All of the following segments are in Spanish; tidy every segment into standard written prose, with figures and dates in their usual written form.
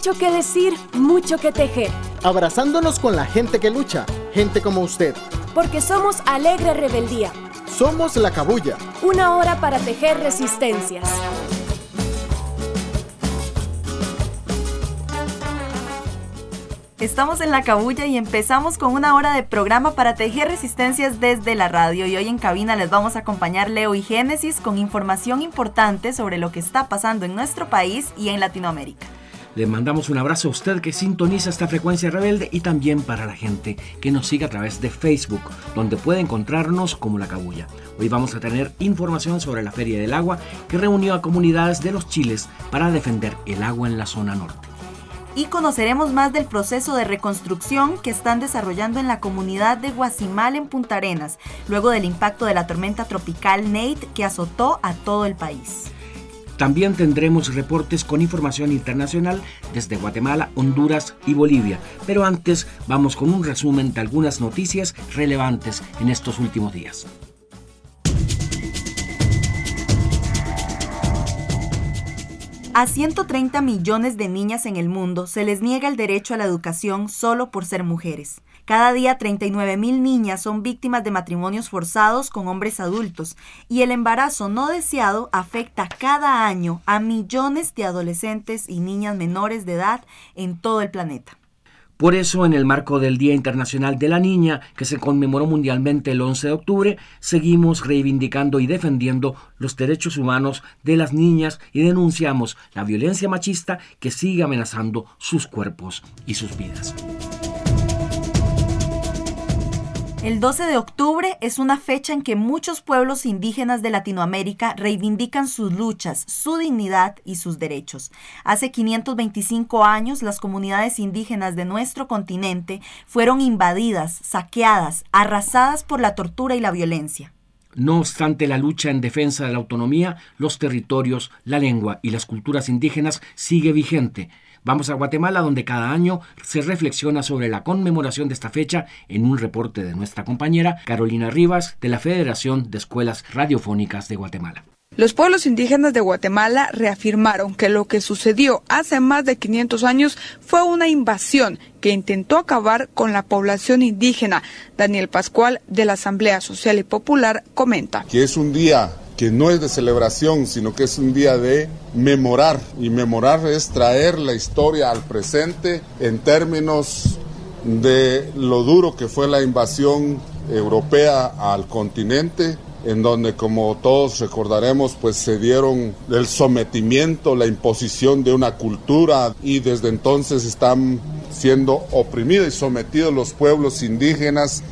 Mucho que decir, mucho que tejer. Abrazándonos con la gente que lucha, gente como usted. Porque somos Alegre Rebeldía. Somos La Cabuya. Una hora para tejer resistencias. Estamos en La Cabuya y empezamos con una hora de programa para tejer resistencias desde la radio. Y hoy en cabina les vamos a acompañar Leo y Génesis con información importante sobre lo que está pasando en nuestro país y en Latinoamérica. Le mandamos un abrazo a usted que sintoniza esta frecuencia rebelde y también para la gente que nos sigue a través de Facebook, donde puede encontrarnos como La Cabuya. Hoy vamos a tener información sobre la Feria del Agua que reunió a comunidades de los Chiles para defender el agua en la zona norte. Y conoceremos más del proceso de reconstrucción que están desarrollando en la comunidad de Guazimal en Punta Arenas, luego del impacto de la tormenta tropical Nate que azotó a todo el país. También tendremos reportes con información internacional desde Guatemala, Honduras y Bolivia. Pero antes vamos con un resumen de algunas noticias relevantes en estos últimos días. A 130 millones de niñas en el mundo se les niega el derecho a la educación solo por ser mujeres. Cada día 39,000 niñas son víctimas de matrimonios forzados con hombres adultos y el embarazo no deseado afecta cada año a millones de adolescentes y niñas menores de edad en todo el planeta. Por eso, en el marco del Día Internacional de la Niña, que se conmemoró mundialmente el 11 de octubre, seguimos reivindicando y defendiendo los derechos humanos de las niñas y denunciamos la violencia machista que sigue amenazando sus cuerpos y sus vidas. El 12 de octubre es una fecha en que muchos pueblos indígenas de Latinoamérica reivindican sus luchas, su dignidad y sus derechos. Hace 525 años, las comunidades indígenas de nuestro continente fueron invadidas, saqueadas, arrasadas por la tortura y la violencia. No obstante la lucha en defensa de la autonomía, los territorios, la lengua y las culturas indígenas sigue vigente. Vamos a Guatemala, donde cada año se reflexiona sobre la conmemoración de esta fecha en un reporte de nuestra compañera Carolina Rivas de la Federación de Escuelas Radiofónicas de Guatemala. Los pueblos indígenas de Guatemala reafirmaron que lo que sucedió hace más de 500 años fue una invasión que intentó acabar con la población indígena. Daniel Pascual, de la Asamblea Social y Popular, comenta. Que es un día que no es de celebración, sino que es un día de memorar. Y memorar es traer la historia al presente en términos de lo duro que fue la invasión europea al continente, en donde, como todos recordaremos, pues se dieron el sometimiento, la imposición de una cultura, y desde entonces están siendo oprimidos y sometidos los pueblos indígenas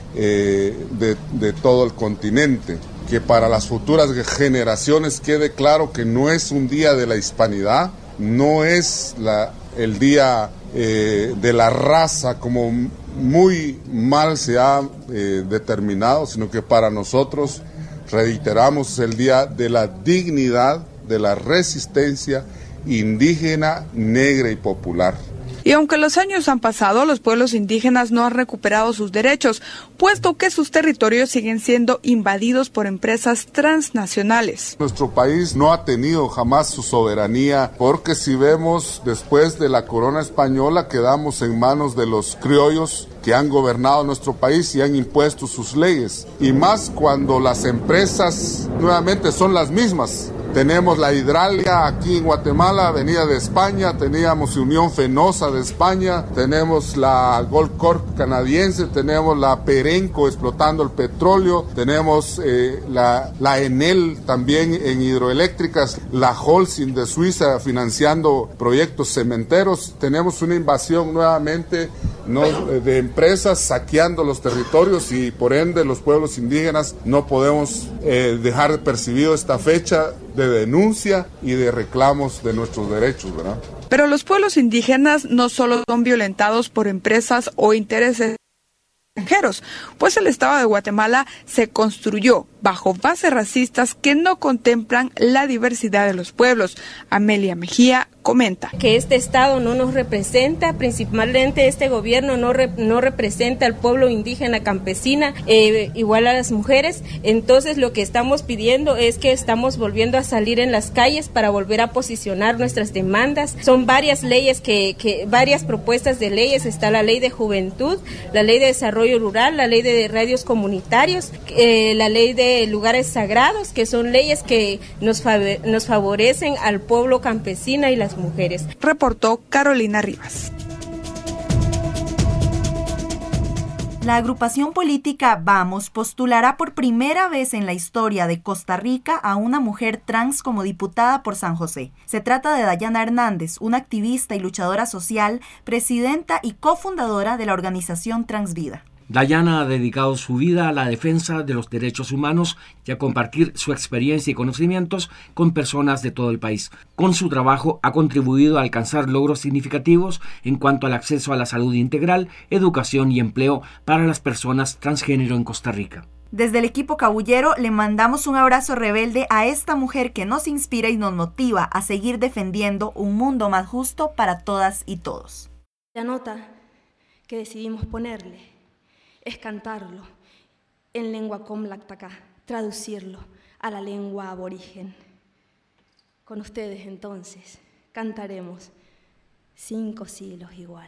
de todo el continente. Que para las futuras generaciones quede claro que no es un día de la hispanidad, no es el día de la raza como muy mal se ha determinado, sino que para nosotros, reiteramos, es el día de la dignidad, de la resistencia indígena, negra y popular. Y aunque los años han pasado, los pueblos indígenas no han recuperado sus derechos, puesto que sus territorios siguen siendo invadidos por empresas transnacionales. Nuestro país no ha tenido jamás su soberanía, porque si vemos después de la corona española quedamos en manos de los criollos que han gobernado nuestro país y han impuesto sus leyes. Y más cuando las empresas nuevamente son las mismas. Tenemos la Hidralia aquí en Guatemala, venida de España, teníamos Unión Fenosa de España, tenemos la Goldcorp canadiense, tenemos la Perenco explotando el petróleo, tenemos la Enel también en hidroeléctricas, la Holcim de Suiza financiando proyectos cementeros. Tenemos una invasión nuevamente de empresas saqueando los territorios y por ende los pueblos indígenas no podemos dejar de percibido esta fecha de denuncia y de reclamos de nuestros derechos, ¿verdad? Pero los pueblos indígenas no solo son violentados por empresas o intereses extranjeros, pues el Estado de Guatemala se construyó bajo bases racistas que no contemplan la diversidad de los pueblos. Amelia Mejía comenta que este Estado no nos representa, principalmente este gobierno no representa al pueblo indígena campesina, igual a las mujeres. Entonces lo que estamos pidiendo es que estamos volviendo a salir en las calles para volver a posicionar nuestras demandas. Son varias leyes varias propuestas de leyes. Está la ley de juventud, la ley de desarrollo rural, la ley de radios comunitarios, la ley de lugares sagrados, que son leyes que nos favorecen al pueblo campesino y las mujeres. Reportó Carolina Rivas. La agrupación política Vamos postulará por primera vez en la historia de Costa Rica a una mujer trans como diputada por San José. Se trata de Dayana Hernández, una activista y luchadora social, presidenta y cofundadora de la organización Transvida. Dayana ha dedicado su vida a la defensa de los derechos humanos y a compartir su experiencia y conocimientos con personas de todo el país. Con su trabajo ha contribuido a alcanzar logros significativos en cuanto al acceso a la salud integral, educación y empleo para las personas transgénero en Costa Rica. Desde el equipo Cabullero le mandamos un abrazo rebelde a esta mujer que nos inspira y nos motiva a seguir defendiendo un mundo más justo para todas y todos. La nota que decidimos ponerle es cantarlo en lengua comlactaca, traducirlo a la lengua aborigen. Con ustedes entonces cantaremos 5 siglos igual.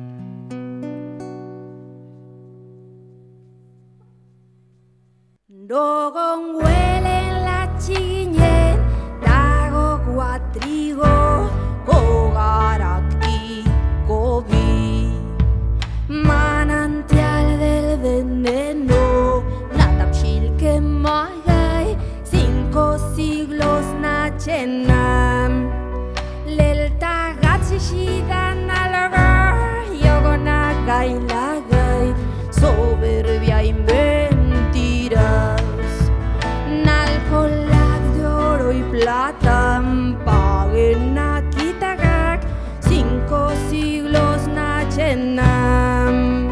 Dogon huelen la chiñen, dago guatrigo, kogaraki, kobi, manantial del veneno, natapchil que magay, 5 siglos nachenam, lel tagatsi-shidan alagar, yogonagay lagay, soberbia y mentiras, nalcolag de oro y plata, paguen a kitagak, 5 siglos nachenam.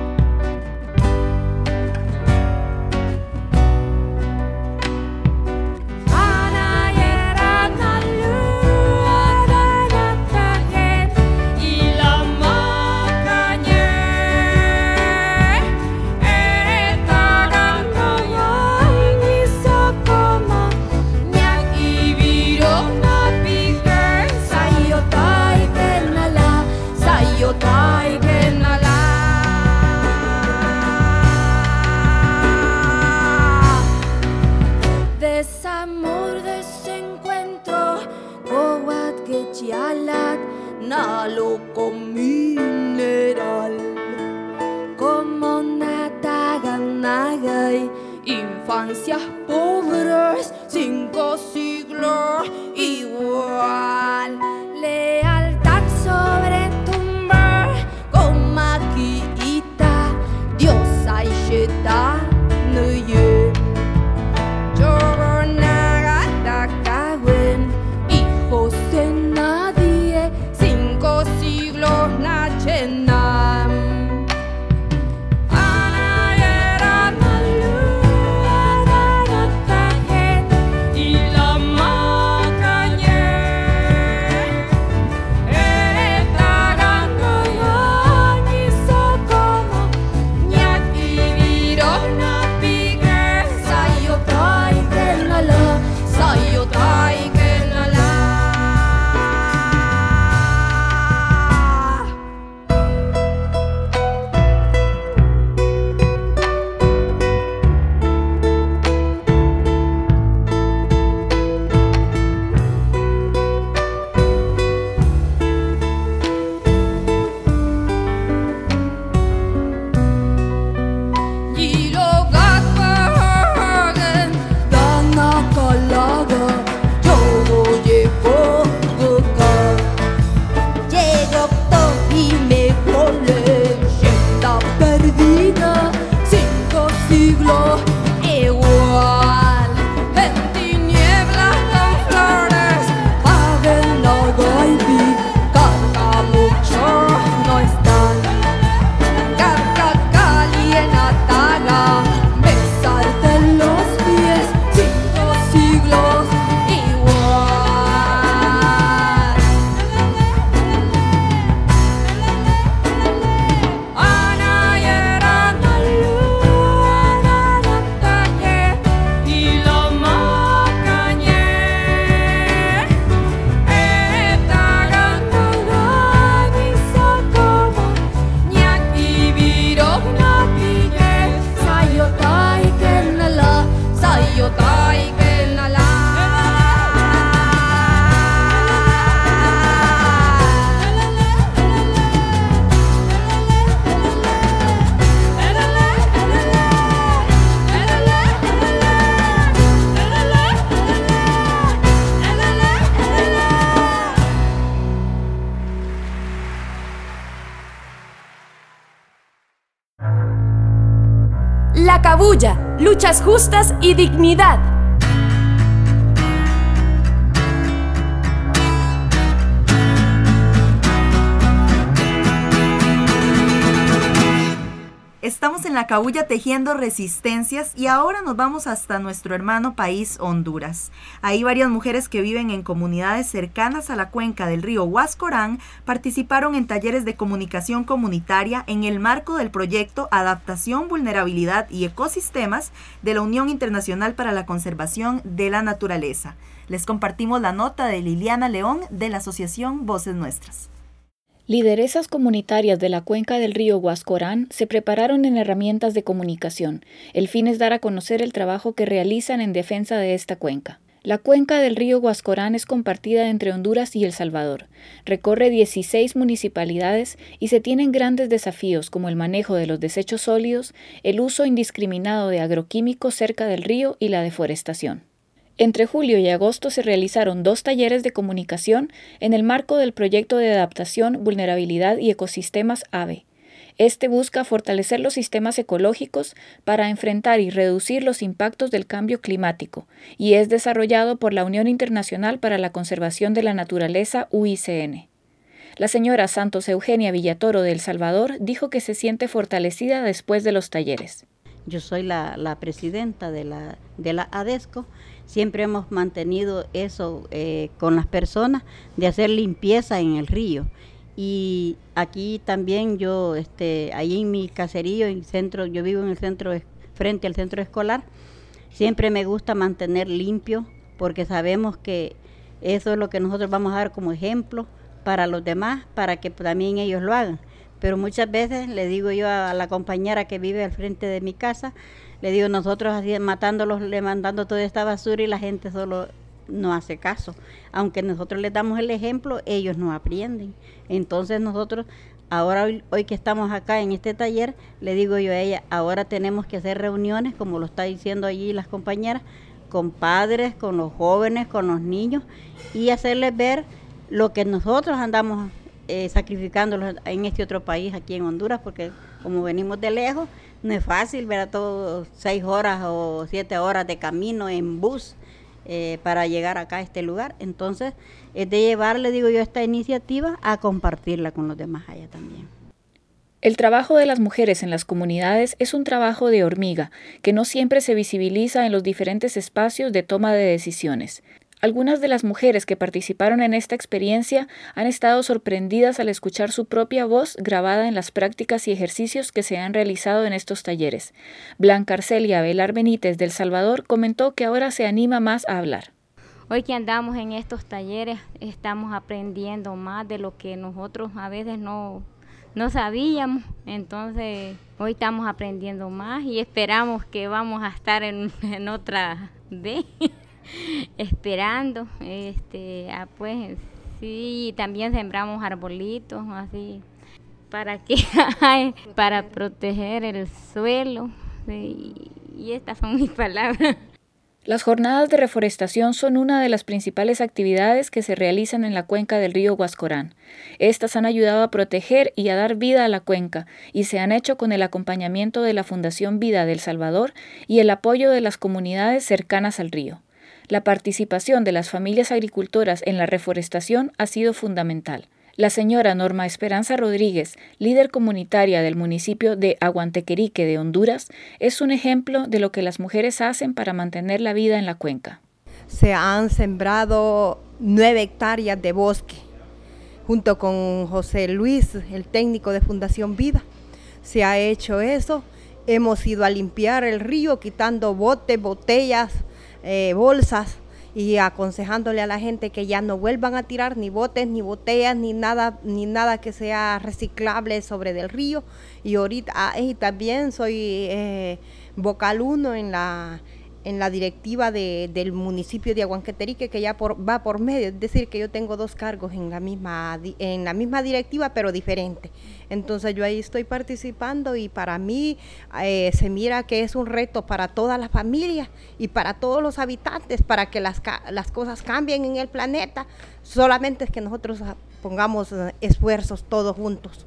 Desamor, desencuentro, coat que chialat, nalo con mineral, como nataganagay, infancias pobres, 5 siglos igual, lealtad sobre tumba, con maquita, diosa y sheta, nuye. Hijos de nadie, 5 siglos nachenam. Y la luchas justas y dignidad. Estamos en La Cabuya tejiendo resistencias y ahora nos vamos hasta nuestro hermano país, Honduras. Ahí varias mujeres que viven en comunidades cercanas a la cuenca del río Huascorán participaron en talleres de comunicación comunitaria en el marco del proyecto Adaptación, Vulnerabilidad y Ecosistemas de la Unión Internacional para la Conservación de la Naturaleza. Les compartimos la nota de Liliana León de la Asociación Voces Nuestras. Lideresas comunitarias de la cuenca del río Huascorán se prepararon en herramientas de comunicación. El fin es dar a conocer el trabajo que realizan en defensa de esta cuenca. La cuenca del río Huascorán es compartida entre Honduras y El Salvador. Recorre 16 municipalidades y se tienen grandes desafíos como el manejo de los desechos sólidos, el uso indiscriminado de agroquímicos cerca del río y la deforestación. Entre julio y agosto se realizaron 2 talleres de comunicación en el marco del proyecto de adaptación, vulnerabilidad y ecosistemas AVE. Este busca fortalecer los sistemas ecológicos para enfrentar y reducir los impactos del cambio climático y es desarrollado por la Unión Internacional para la Conservación de la Naturaleza, UICN. La señora Santos Eugenia Villatoro de El Salvador dijo que se siente fortalecida después de los talleres. Yo soy la presidenta de la ADESCO. Siempre hemos mantenido eso con las personas, de hacer limpieza en el río. Y aquí también yo, ahí en mi caserío, en el centro, yo vivo en el centro, frente al centro escolar, siempre me gusta mantener limpio, porque sabemos que eso es lo que nosotros vamos a dar como ejemplo para los demás, para que también ellos lo hagan. Pero muchas veces le digo yo a la compañera que vive al frente de mi casa, le digo, nosotros así matándolos, le mandando toda esta basura y la gente solo no hace caso. Aunque nosotros les damos el ejemplo, ellos no aprenden. Entonces nosotros, ahora hoy que estamos acá en este taller, le digo yo a ella, ahora tenemos que hacer reuniones, como lo está diciendo allí las compañeras, con padres, con los jóvenes, con los niños, y hacerles ver lo que nosotros andamos sacrificándolos en este otro país, aquí en Honduras, porque como venimos de lejos, no es fácil ver a todos 6 horas o 7 horas de camino en bus para llegar acá a este lugar. Entonces, es de llevarle, digo yo, esta iniciativa a compartirla con los demás allá también. El trabajo de las mujeres en las comunidades es un trabajo de hormiga, que no siempre se visibiliza en los diferentes espacios de toma de decisiones. Algunas de las mujeres que participaron en esta experiencia han estado sorprendidas al escuchar su propia voz grabada en las prácticas y ejercicios que se han realizado en estos talleres. Blanca Arcelia Velar Benítez del Salvador comentó que ahora se anima más a hablar. Hoy que andamos en estos talleres estamos aprendiendo más de lo que nosotros a veces no sabíamos, entonces hoy estamos aprendiendo más y esperamos que vamos a estar en otra vez. Esperando, pues sí, también sembramos arbolitos así para proteger el suelo, sí, y estas son mis palabras. Las jornadas de reforestación son una de las principales actividades que se realizan en la cuenca del río Huascorán. Estas han ayudado a proteger y a dar vida a la cuenca y se han hecho con el acompañamiento de la Fundación Vida de El Salvador y el apoyo de las comunidades cercanas al río. La participación de las familias agricultoras en la reforestación ha sido fundamental. La señora Norma Esperanza Rodríguez, líder comunitaria del municipio de Aguantequerique de Honduras, es un ejemplo de lo que las mujeres hacen para mantener la vida en la cuenca. Se han sembrado 9 hectáreas de bosque, junto con José Luis, el técnico de Fundación Vida. Se ha hecho eso, hemos ido a limpiar el río, quitando botes, botellas, bolsas, y aconsejándole a la gente que ya no vuelvan a tirar ni botes, ni botellas, ni nada que sea reciclable sobre del río. Y ahorita y también soy vocal 1 en la directiva del municipio de Aguantequerique, que ya va por medio, es decir, que yo tengo 2 cargos en la misma directiva, pero diferente. Entonces yo ahí estoy participando y para mí se mira que es un reto para todas las familias y para todos los habitantes, para que las cosas cambien en el planeta. Solamente es que nosotros pongamos esfuerzos todos juntos.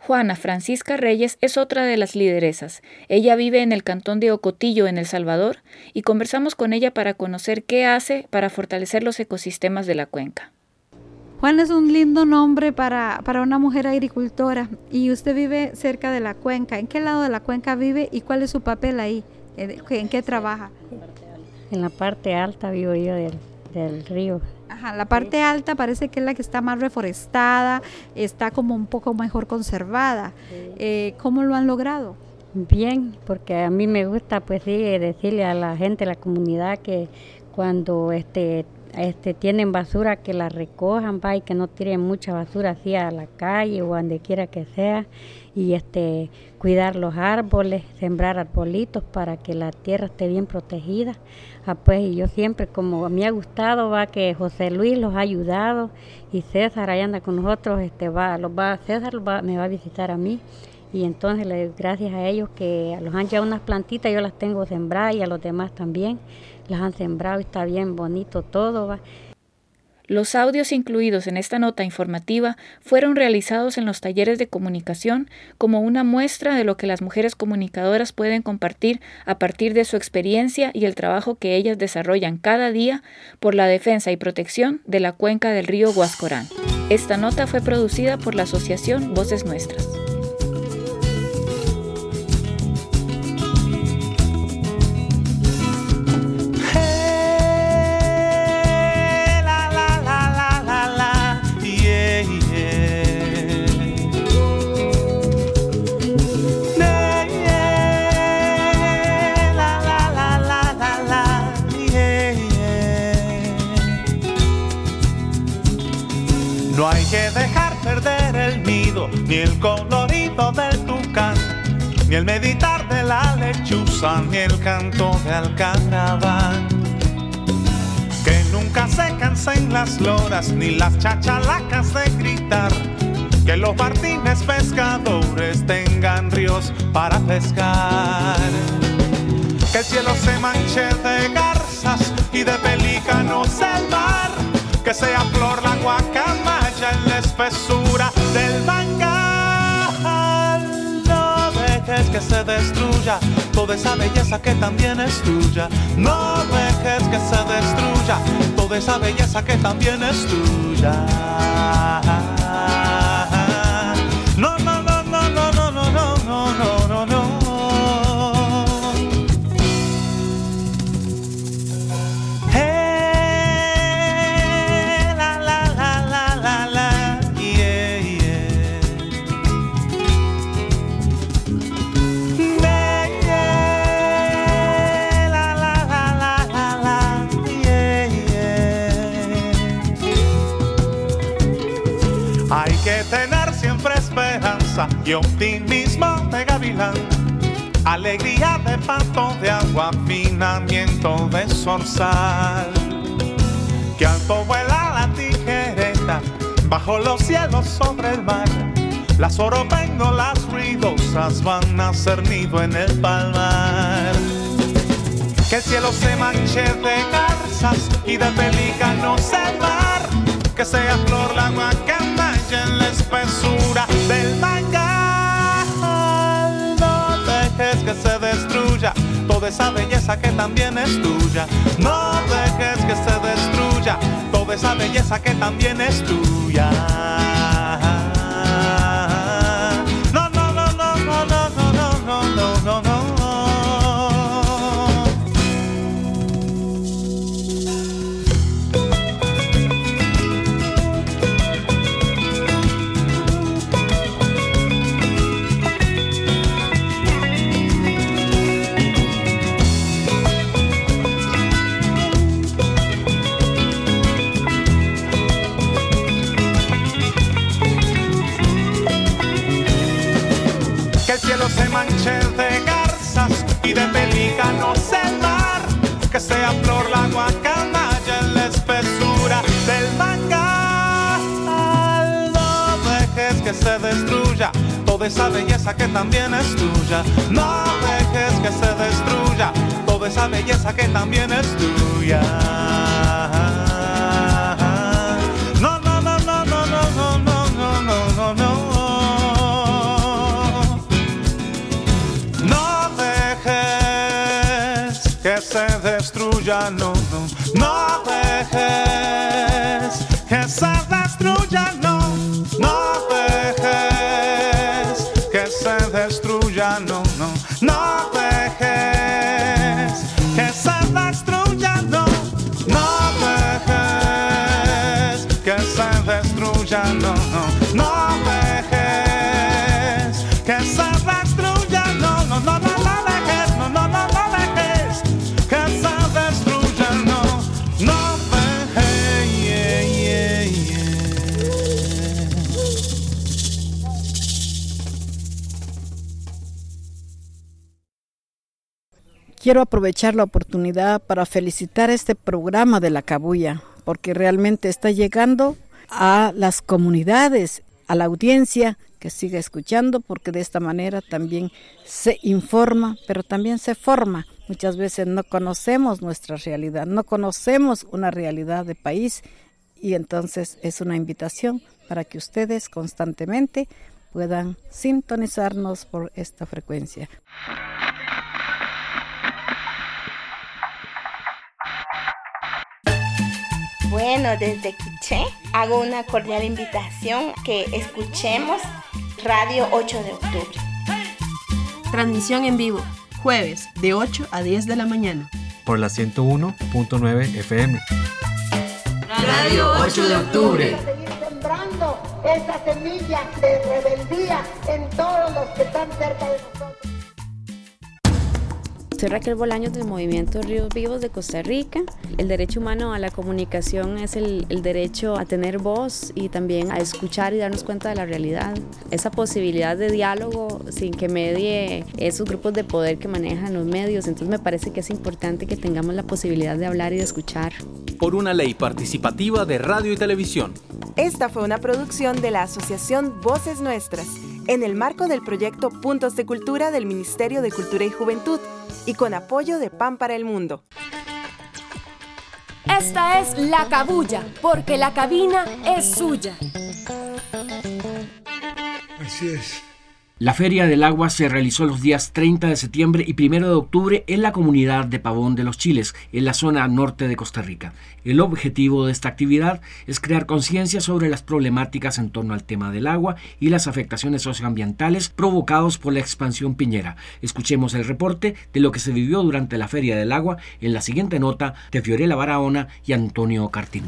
Juana Francisca Reyes es otra de las lideresas. Ella vive en el cantón de Ocotillo, en El Salvador, y conversamos con ella para conocer qué hace para fortalecer los ecosistemas de la cuenca. Juana es un lindo nombre para una mujer agricultora, y usted vive cerca de la cuenca. ¿En qué lado de la cuenca vive y cuál es su papel ahí? ¿En qué trabaja? En la parte alta vivo yo del río. Ajá, la parte alta parece que es la que está más reforestada, está como un poco mejor conservada. ¿Cómo lo han logrado? Bien, porque a mí me gusta pues sí decirle a la gente, a la comunidad, que cuando tienen basura que la recojan, y que no tiren mucha basura así a la calle o donde quiera que sea, y cuidar los árboles, sembrar arbolitos para que la tierra esté bien protegida. Pues y yo siempre, como me ha gustado, que José Luis los ha ayudado, y César ahí anda con nosotros, César me va a visitar a mí, y entonces le doy gracias a ellos que los han llevado unas plantitas, yo las tengo sembradas, y a los demás también las han sembrado, y está bien bonito todo. Los audios incluidos en esta nota informativa fueron realizados en los talleres de comunicación como una muestra de lo que las mujeres comunicadoras pueden compartir a partir de su experiencia y el trabajo que ellas desarrollan cada día por la defensa y protección de la cuenca del río Guascorán. Esta nota fue producida por la asociación Voces Nuestras. No hay que dejar perder el nido, ni el colorido del tucán, ni el meditar de la lechuza, ni el canto de alcaraván. Que nunca se cansen las loras, ni las chachalacas de gritar, que los martines pescadores tengan ríos para pescar. Que el cielo se manche de garzas y de pelícanos el mar, que sea flor la guacamaya en la espesura del mangal. No dejes que se destruya toda esa belleza que también es tuya. No dejes que se destruya toda esa belleza que también es tuya. No, no, no, no, no, no, no, no, no, no, no. Tener siempre esperanza y optimismo de gavilán, alegría de pato de agua, afinamiento de zorzal. Que alto vuela la tijereta bajo los cielos sobre el mar, las oropéndolas ruidosas van a hacer nido en el palmar. Que el cielo se manche de garzas y de pelícanos el mar, que sea flor la guacamaya en la espesura del mangal. No dejes que se destruya toda esa belleza que también es tuya. No dejes que se destruya toda esa belleza que también es tuya. No, no, no, no, no, no, no, no, no, no, no. Se manche de garzas y de pelícanos el mar, que sea flor la guacamaya en la espesura del mangal. No dejes que se destruya toda esa belleza que también es tuya. No dejes que se destruya toda esa belleza que también es tuya. No, no, no, no, no, no, no, no, no, no, no. destruya, no, no, no dejes que se destruya, no, no dejes que se destruya, no, no, no dejes que se destruya, no, no dejes que se destruya, no, no, no dejes que se destruya, no, no, no, no, no dejes, no, no, no, no dejes que se destruya, no, no dejes, yeah, yeah, yeah. Quiero aprovechar la oportunidad para felicitar este programa de La Cabuya, porque realmente está llegando a las comunidades, a la audiencia que siga escuchando, porque de esta manera también se informa, pero también se forma. Muchas veces no conocemos nuestra realidad, no conocemos una realidad de país, y entonces es una invitación para que ustedes constantemente puedan sintonizarnos por esta frecuencia. Bueno, desde Quiché hago una cordial invitación que escuchemos Radio 8 de octubre. Transmisión en vivo, jueves de 8 a 10 de la mañana. Por la 101.9 FM. Radio 8 de octubre. Seguir sembrando esa semilla de rebeldía en todos los que están cerca de nosotros. Soy Raquel Bolaños del Movimiento Ríos Vivos de Costa Rica. El derecho humano a la comunicación es el derecho a tener voz y también a escuchar y darnos cuenta de la realidad. Esa posibilidad de diálogo sin que medie esos grupos de poder que manejan los medios. Entonces me parece que es importante que tengamos la posibilidad de hablar y de escuchar. Por una ley participativa de radio y televisión. Esta fue una producción de la Asociación Voces Nuestras, en el marco del proyecto Puntos de Cultura del Ministerio de Cultura y Juventud, y con apoyo de Pan para el Mundo. Esta es La Cabuya, porque la cabina es suya. Así es. La Feria del Agua se realizó los días 30 de septiembre y 1 de octubre en la comunidad de Pavón de los Chiles, en la zona norte de Costa Rica. El objetivo de esta actividad es crear conciencia sobre las problemáticas en torno al tema del agua y las afectaciones socioambientales provocados por la expansión piñera. Escuchemos el reporte de lo que se vivió durante la Feria del Agua en la siguiente nota de Fiorella Barahona y Antonio Cartín.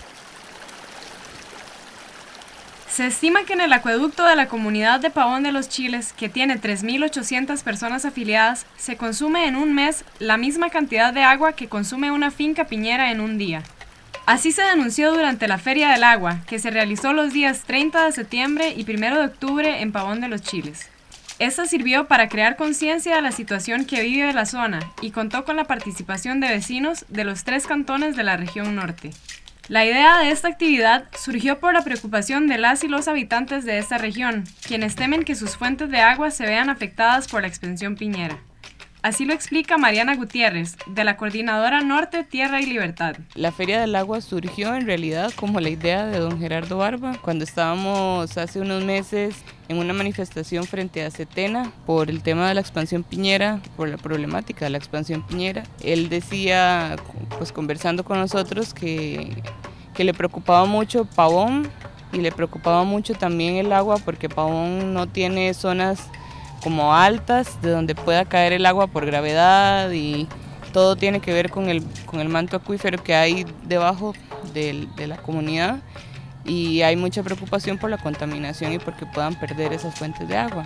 Se estima que en el acueducto de la comunidad de Pavón de los Chiles, que tiene 3.800 personas afiliadas, se consume en un mes la misma cantidad de agua que consume una finca piñera en un día. Así se denunció durante la Feria del Agua, que se realizó los días 30 de septiembre y 1 de octubre en Pavón de los Chiles. Esta sirvió para crear conciencia de la situación que vive la zona y contó con la participación de vecinos de los 3 cantones de la región norte. La idea de esta actividad surgió por la preocupación de las y los habitantes de esta región, quienes temen que sus fuentes de agua se vean afectadas por la expansión piñera. Así lo explica Mariana Gutiérrez, de la Coordinadora Norte, Tierra y Libertad. La Feria del Agua surgió en realidad como la idea de don Gerardo Barba, cuando estábamos hace unos meses en una manifestación frente a Setena por el tema de la expansión piñera, por la problemática de la expansión piñera. Él decía, pues conversando con nosotros, que le preocupaba mucho Pavón y le preocupaba mucho también el agua, porque Pavón no tiene zonas como altas de donde pueda caer el agua por gravedad, y todo tiene que ver con el manto acuífero que hay debajo de la comunidad, y hay mucha preocupación por la contaminación y porque puedan perder esas fuentes de agua.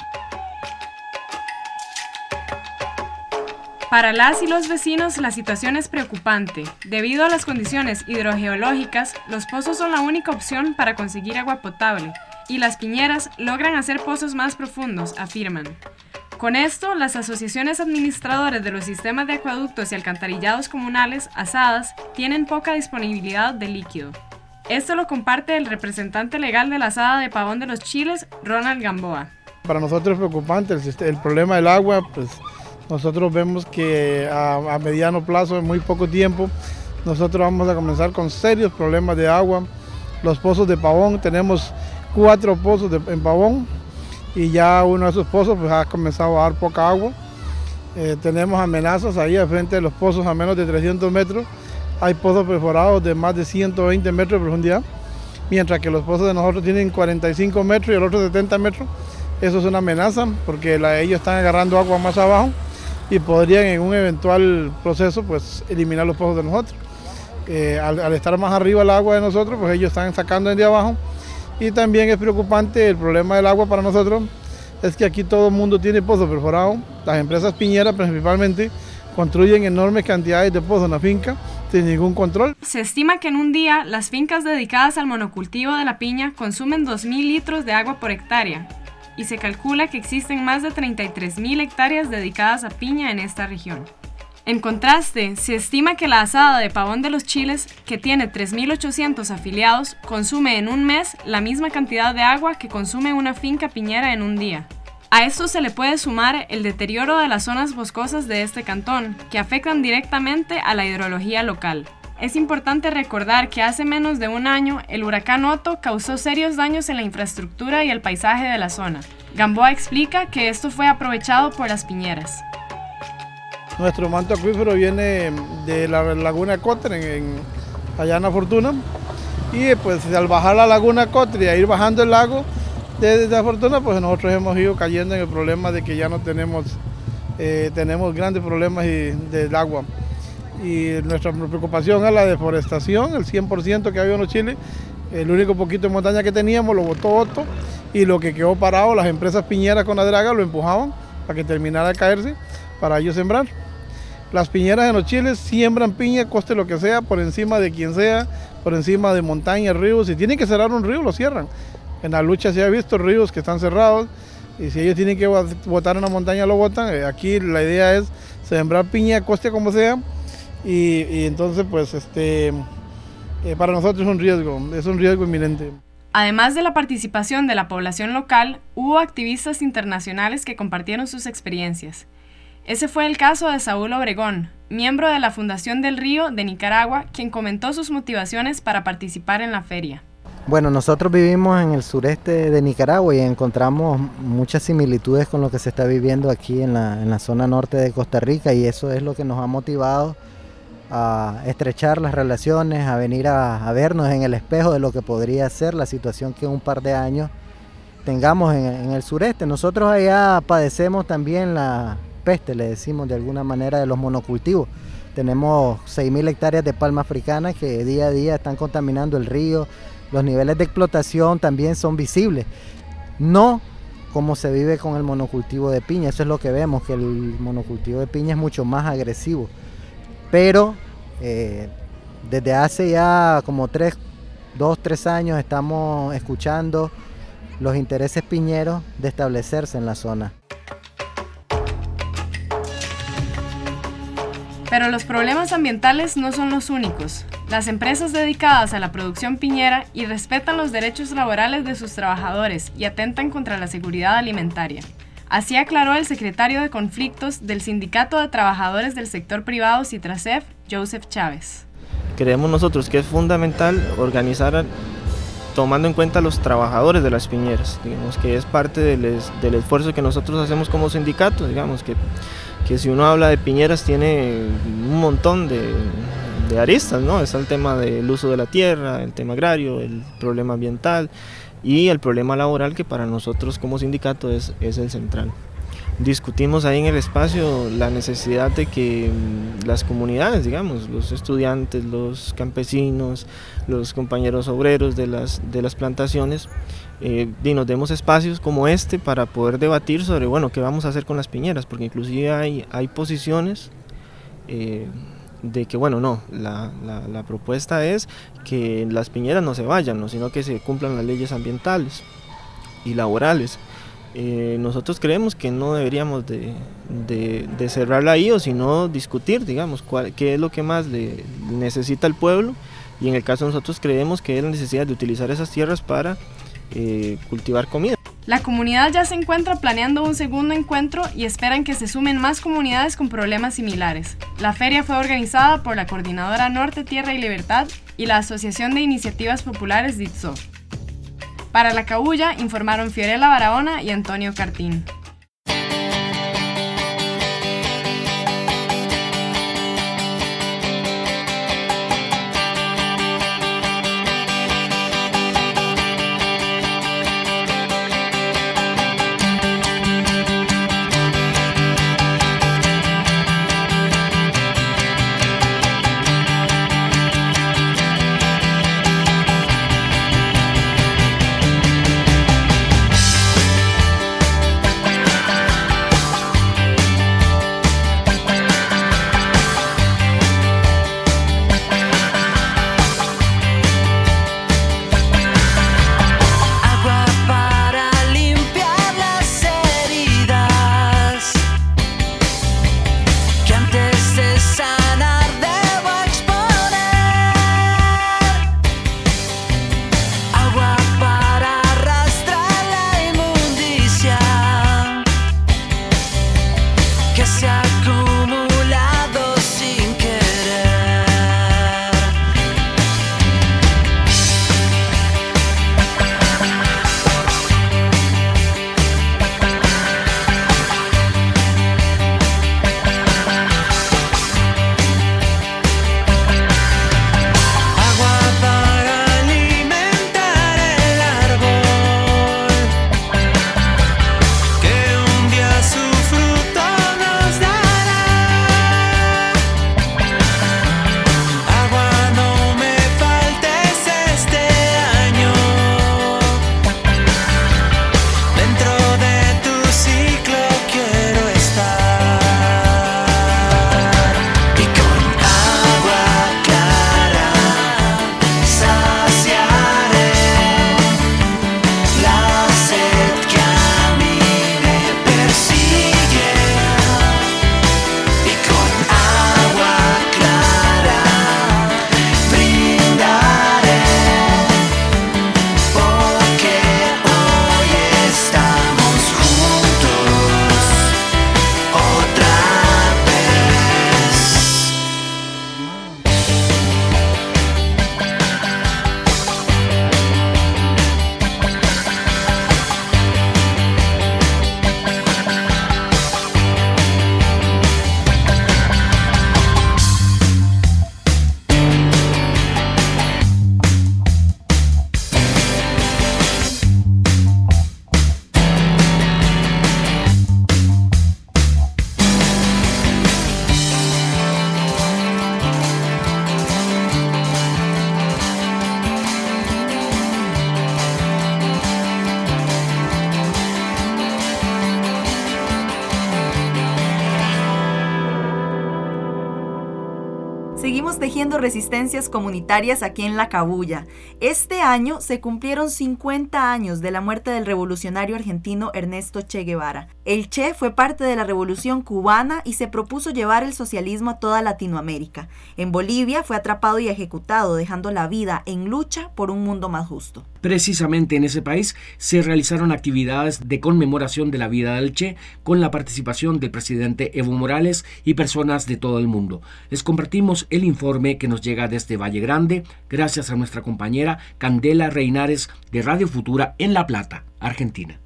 Para las y los vecinos la situación es preocupante. Debido a las condiciones hidrogeológicas, los pozos son la única opción para conseguir agua potable, y las piñeras logran hacer pozos más profundos, afirman. Con esto, las asociaciones administradoras de los sistemas de acueductos y alcantarillados comunales, ASADAS, tienen poca disponibilidad de líquido. Esto lo comparte el representante legal de la ASADA de Pavón de los Chiles, Ronald Gamboa. Para nosotros es preocupante el problema del agua, pues nosotros vemos que a mediano plazo, en muy poco tiempo, nosotros vamos a comenzar con serios problemas de agua. Los pozos de Pavón, tenemos 4 pozos en Pavón, y ya uno de esos pozos pues ha comenzado a dar poca agua, Tenemos amenazas ahí al frente de los pozos a menos de 300 metros. Hay pozos perforados de más de 120 metros de profundidad, mientras que los pozos de nosotros tienen 45 metros y el otro 70 metros. Eso es una amenaza porque ellos están agarrando agua más abajo y podrían en un eventual proceso pues eliminar los pozos de nosotros. Al estar más arriba el agua de nosotros, pues ellos están sacando desde abajo. Y también es preocupante el problema del agua para nosotros, es que aquí todo el mundo tiene pozos perforados. Las empresas piñeras principalmente construyen enormes cantidades de pozos en la finca sin ningún control. Se estima que en un día las fincas dedicadas al monocultivo de la piña consumen 2.000 litros de agua por hectárea y se calcula que existen más de 33.000 hectáreas dedicadas a piña en esta región. En contraste, se estima que la asada de Pavón de los Chiles, que tiene 3.800 afiliados, consume en un mes la misma cantidad de agua que consume una finca piñera en un día. A esto se le puede sumar el deterioro de las zonas boscosas de este cantón, que afectan directamente a la hidrología local. Es importante recordar que hace menos de un año el huracán Otto causó serios daños en la infraestructura y el paisaje de la zona. Gamboa explica que esto fue aprovechado por las piñeras. Nuestro manto acuífero viene de la laguna Cotre, allá en La Fortuna, y pues al bajar la laguna Cotre y a ir bajando el lago de La Fortuna, pues nosotros hemos ido cayendo en el problema de que ya no tenemos grandes problemas del agua. Y nuestra preocupación es la deforestación, el 100% que había en los chiles, el único poquito de montaña que teníamos lo botó Otto, y lo que quedó parado, las empresas piñeras con la draga lo empujaban para que terminara de caerse, para ellos sembrar. Las piñeras en los chiles siembran piña, coste lo que sea, por encima de quien sea, por encima de montañas, ríos. Si tienen que cerrar un río, lo cierran. En la lucha se ha visto ríos que están cerrados, y si ellos tienen que botar una montaña, lo botan. Aquí la idea es sembrar piña, coste como sea, y entonces pues para nosotros es un riesgo inminente. Además de la participación de la población local, hubo activistas internacionales que compartieron sus experiencias. Ese fue el caso de Saúl Obregón, miembro de la Fundación del Río de Nicaragua, quien comentó sus motivaciones para participar en la feria. Bueno, nosotros vivimos en el sureste de Nicaragua y encontramos muchas similitudes con lo que se está viviendo aquí en la zona norte de Costa Rica, y eso es lo que nos ha motivado a estrechar las relaciones, a venir a vernos en el espejo de lo que podría ser la situación que en un par de años tengamos en el sureste. Nosotros allá padecemos también la peste, le decimos de alguna manera, de los monocultivos. Tenemos 6.000 hectáreas de palma africana que día a día están contaminando el río. Los niveles de explotación también son visibles. No como se vive con el monocultivo de piña, eso es lo que vemos, que el monocultivo de piña es mucho más agresivo. Pero desde hace ya como 2-3 años estamos escuchando los intereses piñeros de establecerse en la zona. Pero los problemas ambientales no son los únicos. Las empresas dedicadas a la producción piñera irrespetan los derechos laborales de sus trabajadores y atentan contra la seguridad alimentaria. Así aclaró el secretario de Conflictos del Sindicato de Trabajadores del Sector Privado Citrasef, Joseph Chávez. Creemos nosotros que es fundamental organizar tomando en cuenta a los trabajadores de las piñeras, digamos que es parte del esfuerzo que nosotros hacemos como sindicato, digamos que si uno habla de piñeras tiene un montón de aristas, ¿no? Está el tema del uso de la tierra, el tema agrario, el problema ambiental y el problema laboral, que para nosotros como sindicato es el central. Discutimos ahí en el espacio la necesidad de que las comunidades, digamos, los estudiantes, los campesinos, los compañeros obreros de las plantaciones, nos demos espacios como este para poder debatir sobre, bueno, qué vamos a hacer con las piñeras, porque inclusive hay posiciones de que, bueno, no, la propuesta es que las piñeras no se vayan, ¿no? Sino que se cumplan las leyes ambientales y laborales. Nosotros creemos que no deberíamos de cerrarla ahí, o sino discutir, digamos, qué es lo que más le necesita el pueblo, y en el caso de nosotros creemos que es la necesidad de utilizar esas tierras para cultivar comida. La comunidad ya se encuentra planeando un segundo encuentro y esperan que se sumen más comunidades con problemas similares. La feria fue organizada por la Coordinadora Norte, Tierra y Libertad y la Asociación de Iniciativas Populares DITSO. Para La Cabuya informaron Fiorella Barahona y Antonio Cartín. tejiendo resistencias comunitarias aquí en La Cabuya. Este año se cumplieron 50 años de la muerte del revolucionario argentino Ernesto Che Guevara. El Che fue parte de la Revolución Cubana y se propuso llevar el socialismo a toda Latinoamérica. En Bolivia fue atrapado y ejecutado, dejando la vida en lucha por un mundo más justo. Precisamente en ese país se realizaron actividades de conmemoración de la vida del Che con la participación del presidente Evo Morales y personas de todo el mundo. Les compartimos el informe que nos llega desde Valle Grande, gracias a nuestra compañera Candela Reinares de Radio Futura en La Plata, Argentina.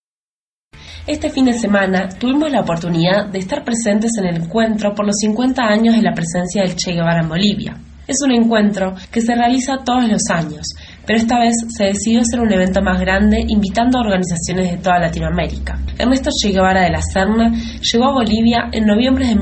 Este fin de semana tuvimos la oportunidad de estar presentes en el encuentro por los 50 años de la presencia del Che Guevara en Bolivia. Es un encuentro que se realiza todos los años, pero esta vez se decidió hacer un evento más grande invitando a organizaciones de toda Latinoamérica. Ernesto Che Guevara de la Serna llegó a Bolivia en noviembre de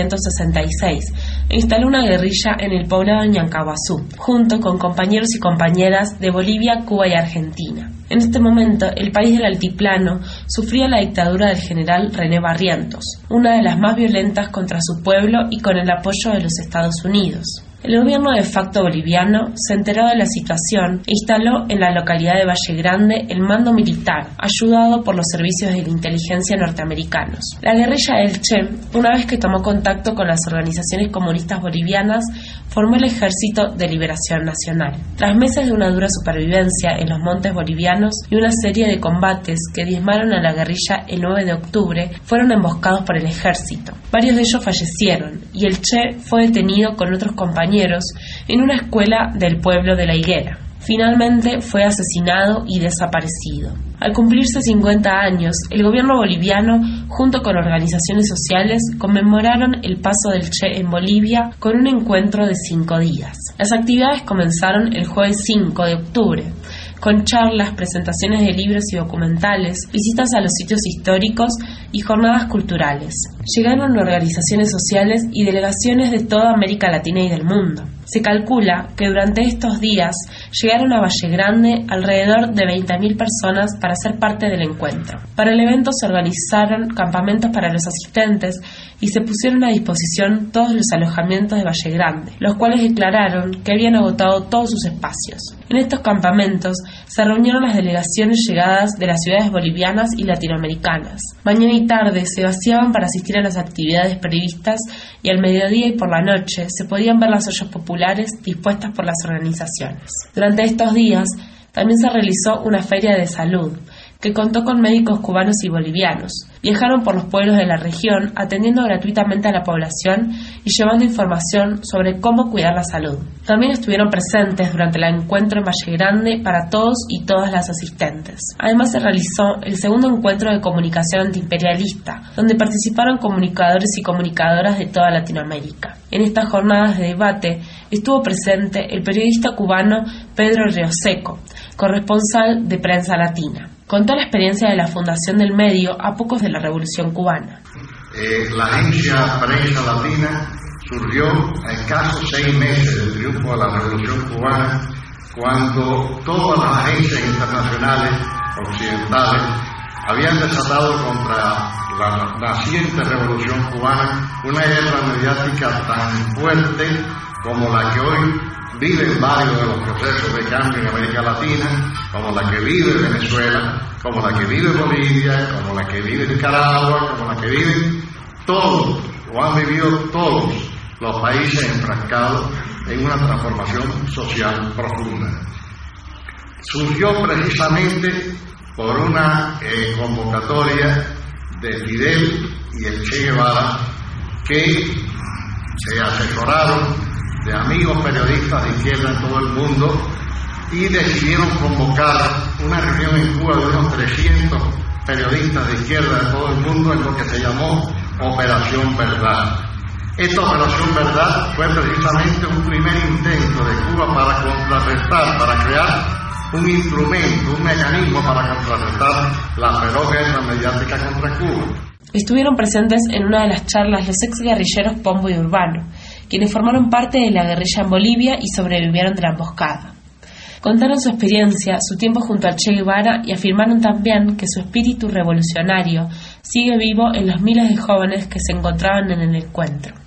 1966 e instaló una guerrilla en el poblado de Ñancahuazú, junto con compañeros y compañeras de Bolivia, Cuba y Argentina. En este momento, el país del altiplano sufría la dictadura del general René Barrientos, una de las más violentas contra su pueblo y con el apoyo de los Estados Unidos. El gobierno de facto boliviano se enteró de la situación e instaló en la localidad de Valle Grande el mando militar, ayudado por los servicios de la inteligencia norteamericanos. La guerrilla del Che, una vez que tomó contacto con las organizaciones comunistas bolivianas, formó el Ejército de Liberación Nacional. Tras meses de una dura supervivencia en los montes bolivianos y una serie de combates que diezmaron a la guerrilla el 9 de octubre, fueron emboscados por el ejército. Varios de ellos fallecieron y el Che fue detenido con otros compañeros en una escuela del pueblo de La Higuera. Finalmente fue asesinado y desaparecido. Al cumplirse 50 años, el gobierno boliviano, junto con organizaciones sociales, conmemoraron el paso del Che en Bolivia con un encuentro de 5 días. Las actividades comenzaron el jueves 5 de octubre, con charlas, presentaciones de libros y documentales, visitas a los sitios históricos y jornadas culturales. Llegaron organizaciones sociales y delegaciones de toda América Latina y del mundo. Se calcula que durante estos días llegaron a Valle Grande alrededor de 20.000 personas para ser parte del encuentro. Para el evento se organizaron campamentos para los asistentes y se pusieron a disposición todos los alojamientos de Valle Grande, los cuales declararon que habían agotado todos sus espacios. En estos campamentos se reunieron las delegaciones llegadas de las ciudades bolivianas y latinoamericanas. Mañana y tarde se vaciaban para asistir a las actividades previstas y al mediodía y por la noche se podían ver las ollas populares dispuestas por las organizaciones. Durante estos días también se realizó una feria de salud que contó con médicos cubanos y bolivianos. Viajaron por los pueblos de la región atendiendo gratuitamente a la población y llevando información sobre cómo cuidar la salud. También estuvieron presentes durante el encuentro en Valle Grande para todos y todas las asistentes. Además se realizó el segundo encuentro de comunicación antiimperialista, donde participaron comunicadores y comunicadoras de toda Latinoamérica. En estas jornadas de debate estuvo presente el periodista cubano Pedro Rioseco, corresponsal de Prensa Latina. Contó la experiencia de la fundación del medio a pocos de la Revolución Cubana. La agencia Prensa Latina surgió a escasos 6 meses del triunfo de la Revolución Cubana, cuando todas las agencias internacionales occidentales habían desatado contra la naciente Revolución Cubana una guerra mediática tan fuerte como la que hoy viven varios de los procesos de cambio en América Latina, como la que vive Venezuela, como la que vive Bolivia, como la que vive Nicaragua, como la que viven todos, o han vivido todos los países enfrascados en una transformación social profunda. Surgió precisamente por una convocatoria de Fidel y el Che Guevara, que se asesoraron de amigos periodistas de izquierda en todo el mundo y decidieron convocar una reunión en Cuba de unos 300 periodistas de izquierda de todo el mundo en lo que se llamó Operación Verdad. Esta Operación Verdad fue precisamente un primer intento de Cuba para contrarrestar, para crear un instrumento, un mecanismo para contrarrestar la feroz guerra mediática contra Cuba. Estuvieron presentes en una de las charlas los ex guerrilleros Pombo y Urbano, quienes formaron parte de la guerrilla en Bolivia y sobrevivieron de la emboscada. Contaron su experiencia, su tiempo junto al Che Guevara y afirmaron también que su espíritu revolucionario sigue vivo en los miles de jóvenes que se encontraban en el encuentro.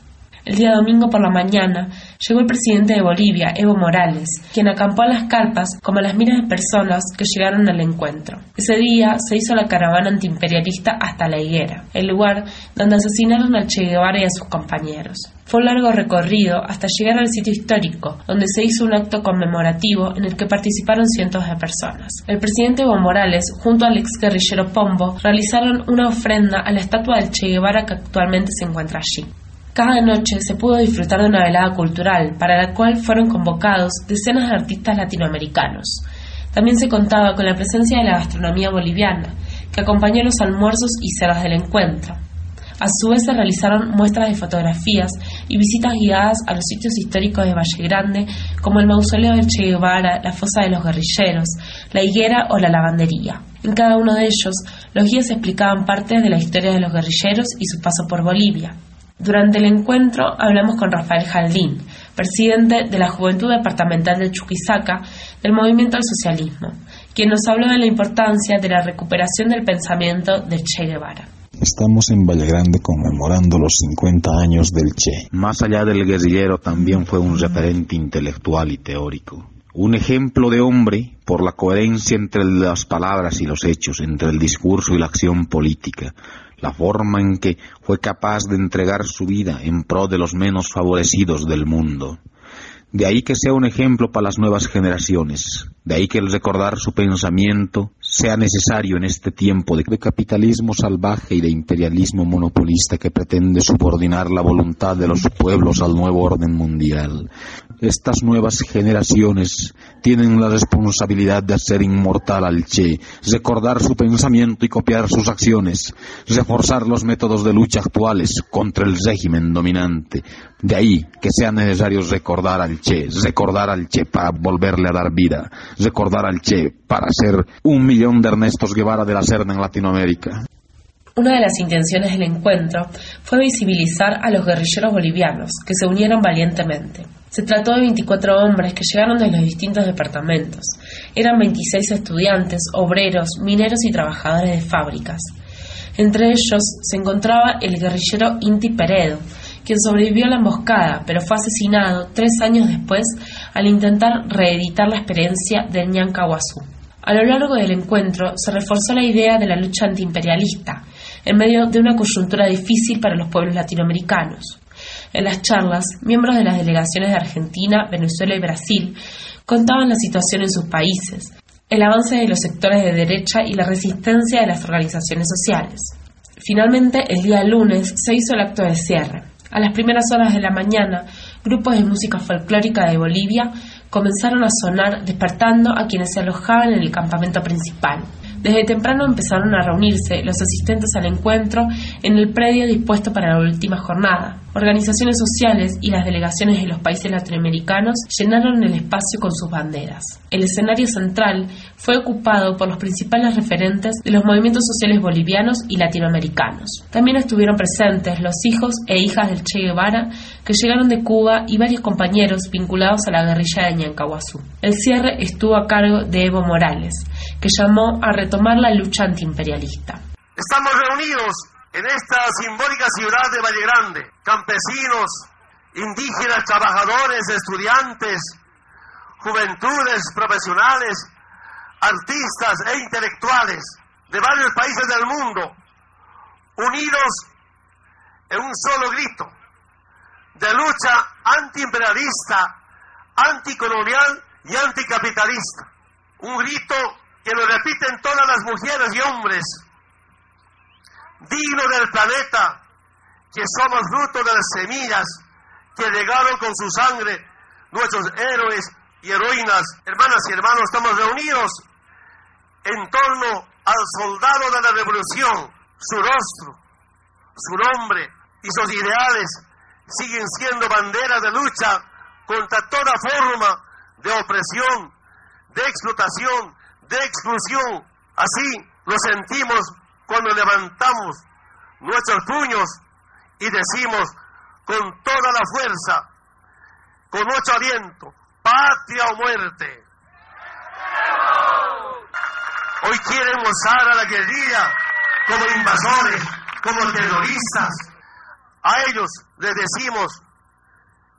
El día domingo por la mañana llegó el presidente de Bolivia, Evo Morales, quien acampó a las carpas como a las miles de personas que llegaron al encuentro. Ese día se hizo la caravana antiimperialista hasta La Higuera, el lugar donde asesinaron al Che Guevara y a sus compañeros. Fue un largo recorrido hasta llegar al sitio histórico, donde se hizo un acto conmemorativo en el que participaron cientos de personas. El presidente Evo Morales, junto al exguerrillero Pombo, realizaron una ofrenda a la estatua del Che Guevara que actualmente se encuentra allí. Cada noche se pudo disfrutar de una velada cultural, para la cual fueron convocados decenas de artistas latinoamericanos. También se contaba con la presencia de la gastronomía boliviana, que acompañó los almuerzos y cenas del encuentro. A su vez se realizaron muestras de fotografías y visitas guiadas a los sitios históricos de Valle Grande, como el mausoleo del Che Guevara, la fosa de los guerrilleros, la higuera o la lavandería. En cada uno de ellos, los guías explicaban partes de la historia de los guerrilleros y su paso por Bolivia. Durante el encuentro hablamos con Rafael Jaldín, presidente de la Juventud Departamental de Chuquisaca del Movimiento al Socialismo, quien nos habló de la importancia de la recuperación del pensamiento del Che Guevara. Estamos en Valle Grande conmemorando los 50 años del Che. Más allá del guerrillero, también fue un referente intelectual y teórico. Un ejemplo de hombre por la coherencia entre las palabras y los hechos, entre el discurso y la acción política. La forma en que fue capaz de entregar su vida en pro de los menos favorecidos del mundo. De ahí que sea un ejemplo para las nuevas generaciones. De ahí que el recordar su pensamiento sea necesario en este tiempo de capitalismo salvaje y de imperialismo monopolista que pretende subordinar la voluntad de los pueblos al nuevo orden mundial. Estas nuevas generaciones tienen la responsabilidad de hacer inmortal al Che, recordar su pensamiento y copiar sus acciones, reforzar los métodos de lucha actuales contra el régimen dominante. De ahí que sea necesario recordar al Che para volverle a dar vida, recordar al Che para ser 1 millón de Ernestos Guevara de la Serna en Latinoamérica. Una de las intenciones del encuentro fue visibilizar a los guerrilleros bolivianos, que se unieron valientemente. Se trató de 24 hombres que llegaron de los distintos departamentos. Eran 26 estudiantes, obreros, mineros y trabajadores de fábricas. Entre ellos se encontraba el guerrillero Inti Peredo, quien sobrevivió a la emboscada, pero fue asesinado 3 años después al intentar reeditar la experiencia del Ñancahuazú. A lo largo del encuentro se reforzó la idea de la lucha antiimperialista, en medio de una coyuntura difícil para los pueblos latinoamericanos. En las charlas, miembros de las delegaciones de Argentina, Venezuela y Brasil contaban la situación en sus países, el avance de los sectores de derecha y la resistencia de las organizaciones sociales. Finalmente, el día lunes se hizo el acto de cierre. A las primeras horas de la mañana, grupos de música folclórica de Bolivia comenzaron a sonar, despertando a quienes se alojaban en el campamento principal. Desde temprano empezaron a reunirse los asistentes al encuentro en el predio dispuesto para la última jornada. Organizaciones sociales y las delegaciones de los países latinoamericanos llenaron el espacio con sus banderas. El escenario central fue ocupado por los principales referentes de los movimientos sociales bolivianos y latinoamericanos. También estuvieron presentes los hijos e hijas del Che Guevara, que llegaron de Cuba, y varios compañeros vinculados a la guerrilla de Ñancahuazú. El cierre estuvo a cargo de Evo Morales, que llamó a retomar la lucha antiimperialista. Estamos reunidos en esta simbólica ciudad de Valle Grande, campesinos, indígenas, trabajadores, estudiantes, juventudes, profesionales, artistas e intelectuales de varios países del mundo, unidos en un solo grito de lucha antiimperialista, anticolonial y anticapitalista. Un grito que lo repiten todas las mujeres y hombres, digno del planeta, que somos fruto de las semillas que regaron con su sangre nuestros héroes y heroínas. Hermanas y hermanos, estamos reunidos en torno al soldado de la revolución. Su rostro, su nombre y sus ideales siguen siendo banderas de lucha contra toda forma de opresión, de explotación, de exclusión. Así lo sentimos cuando levantamos nuestros puños y decimos con toda la fuerza, con mucho aliento: patria o muerte. Hoy quieren mostrar a la guerrilla como invasores, como terroristas. A ellos les decimos: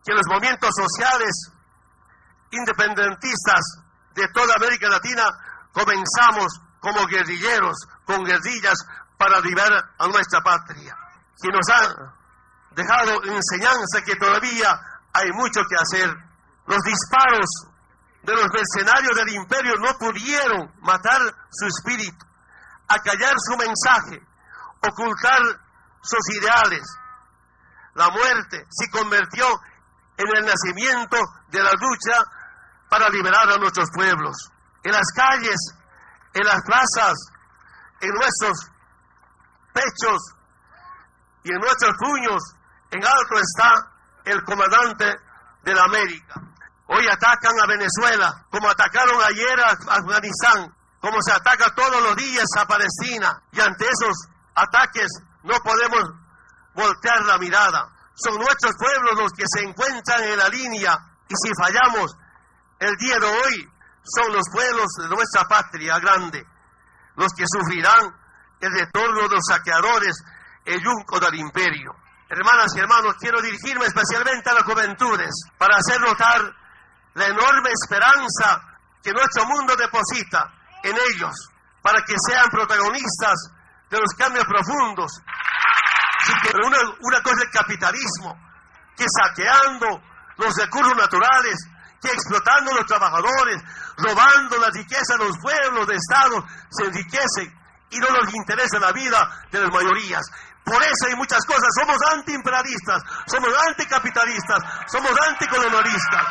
que los movimientos sociales independentistas de toda América Latina comenzamos como guerrilleros, con guerrillas para liberar a nuestra patria, que nos ha dejado enseñanza que todavía hay mucho que hacer. Los disparos de los mercenarios del imperio no pudieron matar su espíritu, acallar su mensaje, ocultar sus ideales. La muerte se convirtió en el nacimiento de la lucha para liberar a nuestros pueblos. En las calles, en las plazas, en nuestros pechos y en nuestros puños, en alto está el comandante de la América. Hoy atacan a Venezuela, como atacaron ayer a Afganistán, como se ataca todos los días a Palestina, y ante esos ataques no podemos voltear la mirada. Son nuestros pueblos los que se encuentran en la línea, y si fallamos el día de hoy, son los pueblos de nuestra patria grande los que sufrirán el retorno de los saqueadores, el yunco del imperio. Hermanas y hermanos, quiero dirigirme especialmente a las juventudes para hacer notar la enorme esperanza que nuestro mundo deposita en ellos, para que sean protagonistas de los cambios profundos. Sí, que una cosa es el capitalismo, que saqueando los recursos naturales, que explotando a los trabajadores, robando la riqueza de los pueblos, de estados, se enriquecen y no les interesa la vida de las mayorías. Por eso hay muchas cosas, somos antiimperialistas, somos anticapitalistas, somos anticolonialistas.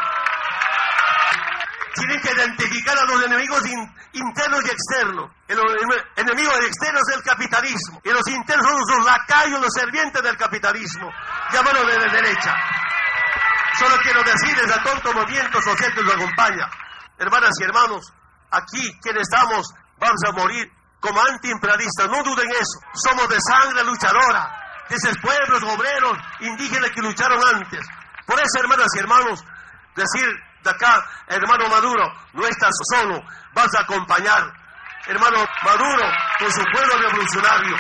Tienen que identificar a los enemigos internos y externos. El enemigo externo es el capitalismo, y los internos son los lacayos, los servientes del capitalismo, llamados de la derecha. Solo quiero decirles al tonto movimiento social que nos acompaña, hermanas y hermanos, aquí quienes estamos vamos a morir como antiimperialistas, no duden eso. Somos de sangre luchadora, de esos pueblos obreros indígenas que lucharon antes. Por eso, hermanas y hermanos, decir de acá, hermano Maduro, no estás solo, vas a acompañar, hermano Maduro, con su pueblo revolucionario.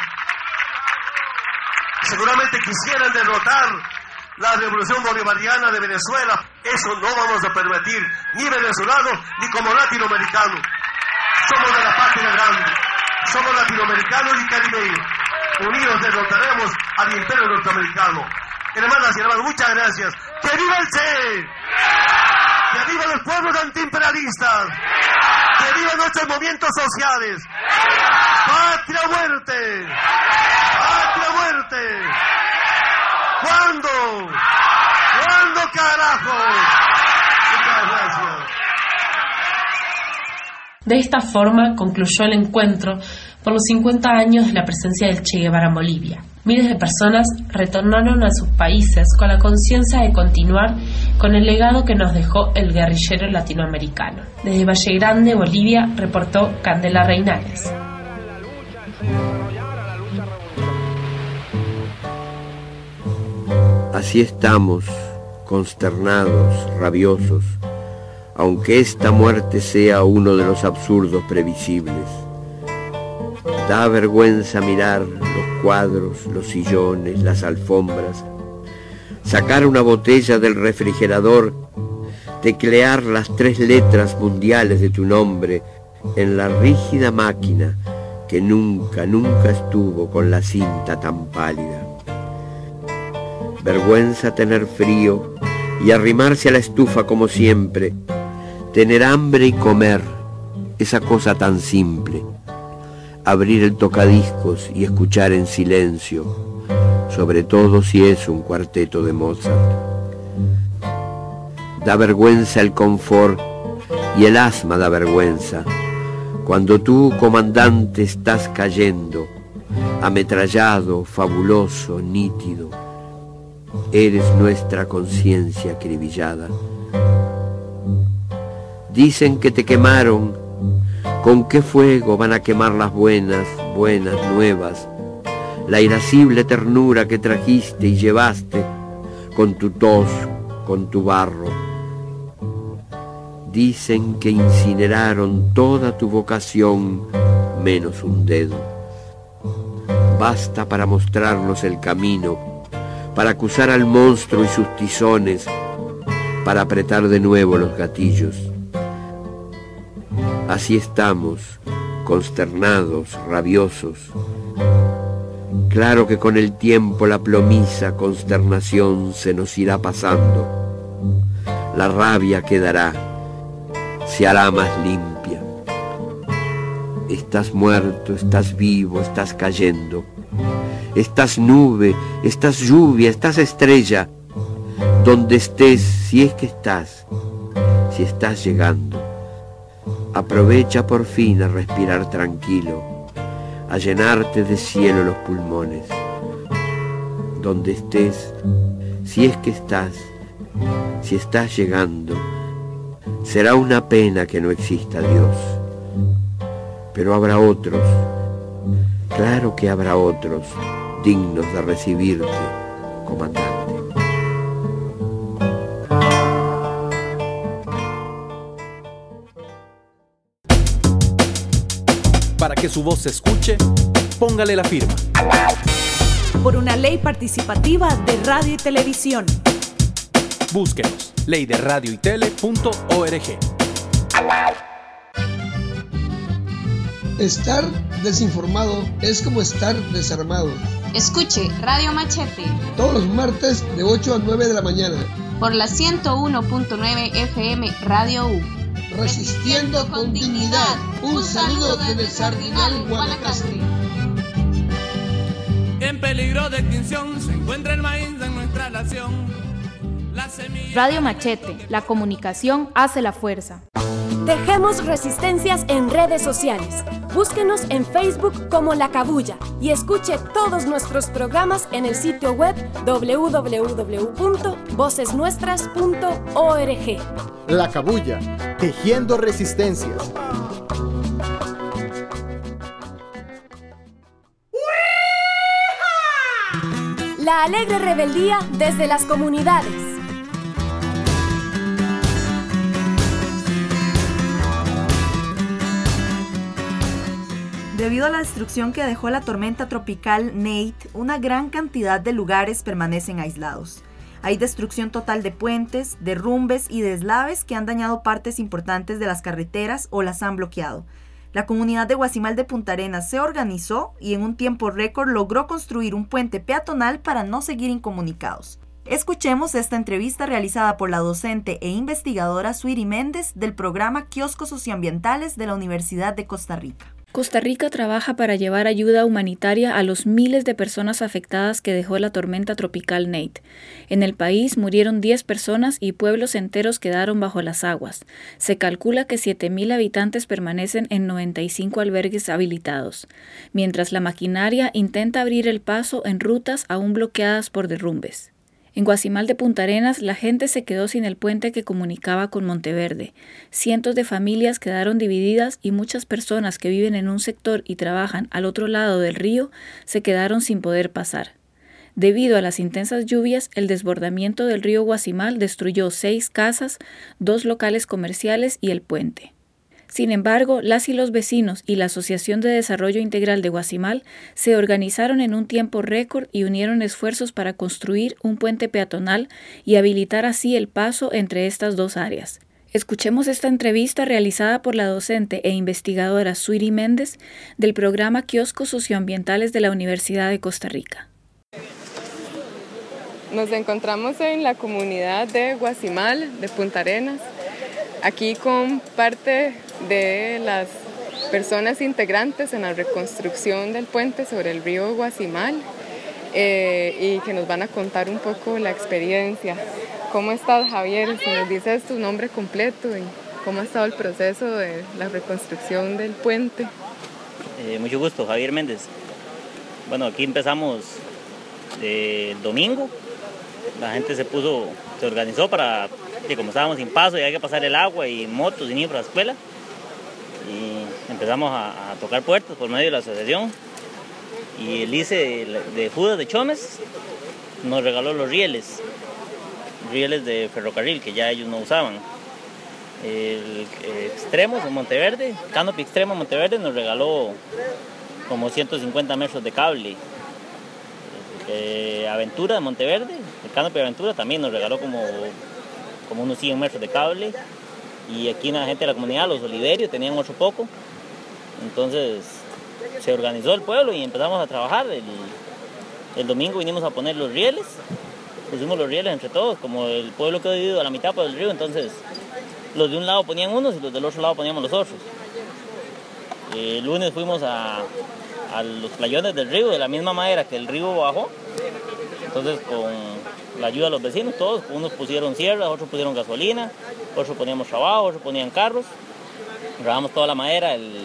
Seguramente quisieran derrotar la revolución bolivariana de Venezuela. Eso no vamos a permitir, ni venezolanos, ni como latinoamericanos. Somos de la patria grande, somos latinoamericanos y caribeños. Unidos derrotaremos al imperio norteamericano. Hermanas y hermanos, muchas gracias. ¡Que viva el Che! ¡Que viva los pueblos antiimperialistas! ¡Que viva nuestros movimientos sociales! ¡Patria o muerte! ¡Patria o muerte! ¿Cuándo? ¿Cuándo, carajo? Muchas gracias. De esta forma concluyó el encuentro por los 50 años de la presencia del Che Guevara en Bolivia. Miles de personas retornaron a sus países con la conciencia de continuar con el legado que nos dejó el guerrillero latinoamericano. Desde Valle Grande, Bolivia, reportó Candela Reinares. Así estamos, consternados, rabiosos, aunque esta muerte sea uno de los absurdos previsibles. Da vergüenza mirar los cuadros, los sillones, las alfombras, sacar una botella del refrigerador, teclear las 3 letras mundiales de tu nombre en la rígida máquina que nunca estuvo con la cinta tan pálida. Vergüenza tener frío y arrimarse a la estufa como siempre, tener hambre y comer, esa cosa tan simple. Abrir el tocadiscos y escuchar en silencio, sobre todo si es un cuarteto de Mozart. Da vergüenza el confort y el asma da vergüenza, cuando tú, comandante, estás cayendo, ametrallado, fabuloso, nítido. Eres nuestra conciencia acribillada. Dicen que te quemaron. ¿Con qué fuego van a quemar las buenas, nuevas? La irascible ternura que trajiste y llevaste, con tu tos, con tu barro. Dicen que incineraron toda tu vocación, menos un dedo. Basta para mostrarnos el camino, para acusar al monstruo y sus tizones, para apretar de nuevo los gatillos. Así estamos, consternados, rabiosos. Claro que con el tiempo la plomiza consternación se nos irá pasando. La rabia quedará, se hará más limpia. Estás muerto, estás vivo, estás cayendo. Estás nube, estás lluvia, estás estrella. Donde estés, si es que estás, si estás llegando. Aprovecha por fin a respirar tranquilo, a llenarte de cielo los pulmones. Donde estés, si es que estás, si estás llegando, será una pena que no exista Dios. Pero habrá otros, claro que habrá otros, dignos de recibirte, comandante. Para que su voz se escuche, póngale la firma. Por una ley participativa de radio y televisión. Búsquenos, leyderadioytele.org. Estar desinformado es como estar desarmado. Escuche Radio Machete. Todos los martes de 8 a 9 de la mañana. Por la 101.9 FM Radio U. Resistiendo con dignidad. Un saludo desde Sardinal, Guanacaste. En peligro de extinción se encuentra el maíz en nuestra nación. Radio Machete, la comunicación hace la fuerza. Tejemos resistencias en redes sociales. Búsquenos en Facebook como La Cabuya y escuche todos nuestros programas en el sitio web www.vocesnuestras.org. La Cabuya, tejiendo resistencias. La alegre rebeldía desde las comunidades. Debido a la destrucción que dejó la tormenta tropical Nate, una gran cantidad de lugares permanecen aislados. Hay destrucción total de puentes, derrumbes y deslaves que han dañado partes importantes de las carreteras o las han bloqueado. La comunidad de Guasimal de Punta Arenas se organizó y en un tiempo récord logró construir un puente peatonal para no seguir incomunicados. Escuchemos esta entrevista realizada por la docente e investigadora Suiri Méndez del programa Kioscos Socioambientales de la Universidad de Costa Rica. Costa Rica trabaja para llevar ayuda humanitaria a los miles de personas afectadas que dejó la tormenta tropical Nate. En el país murieron 10 personas y pueblos enteros quedaron bajo las aguas. Se calcula que 7.000 habitantes permanecen en 95 albergues habilitados, mientras la maquinaria intenta abrir el paso en rutas aún bloqueadas por derrumbes. En Guasimal de Punta Arenas, la gente se quedó sin el puente que comunicaba con Monteverde. Cientos de familias quedaron divididas y muchas personas que viven en un sector y trabajan al otro lado del río se quedaron sin poder pasar. Debido a las intensas lluvias, el desbordamiento del río Guasimal destruyó 6 casas, 2 locales comerciales y el puente. Sin embargo, las y los vecinos y la Asociación de Desarrollo Integral de Guasimal se organizaron en un tiempo récord y unieron esfuerzos para construir un puente peatonal y habilitar así el paso entre estas dos áreas. Escuchemos esta entrevista realizada por la docente e investigadora Suiri Méndez del programa Kioscos Socioambientales de la Universidad de Costa Rica. Nos encontramos en la comunidad de Guasimal, de Punta Arenas, aquí con parte de las personas integrantes en la reconstrucción del puente sobre el río Guasimal y que nos van a contar un poco la experiencia. ¿Cómo estás, Javier? Si nos dices tu nombre completo y cómo ha estado el proceso de la reconstrucción del puente. Mucho gusto, Javier Méndez. Bueno, aquí empezamos el domingo. La gente se organizó para, como estábamos sin paso y había que pasar el agua y motos y niños para la escuela, y empezamos a tocar puertas por medio de la asociación, y el ICE de Judas de Chomes nos regaló los rieles de ferrocarril que ya ellos no usaban. El Extremos en Monteverde, Canopy Extremo en Monteverde nos regaló como 150 metros de cable. Aventura de Monteverde, el Canopy Aventura también nos regaló como como unos 100 metros de cable. Y aquí la gente de la comunidad, los oliverios, tenían otro poco. Entonces se organizó el pueblo y empezamos a trabajar. El domingo vinimos a poner los rieles, pusimos los rieles entre todos, como el pueblo quedó dividido a la mitad por el río, entonces los de un lado ponían unos y los del otro lado poníamos los otros. El lunes fuimos a los playones del río, de la misma manera que el río bajó. Entonces con la ayuda de los vecinos, todos, unos pusieron sierras, otros pusieron gasolina, otros poníamos trabajo, otros ponían carros. Grabamos toda la madera el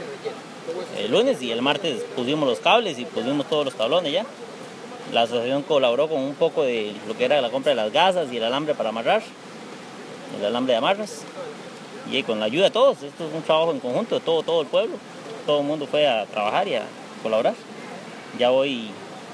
lunes y el martes pusimos los cables y pusimos todos los tablones ya. La asociación colaboró con un poco de lo que era la compra de las gasas y el alambre para amarrar, el alambre de amarras. Y con la ayuda de todos, esto es un trabajo en conjunto de todo el pueblo. Todo el mundo fue a trabajar y a colaborar. Ya hoy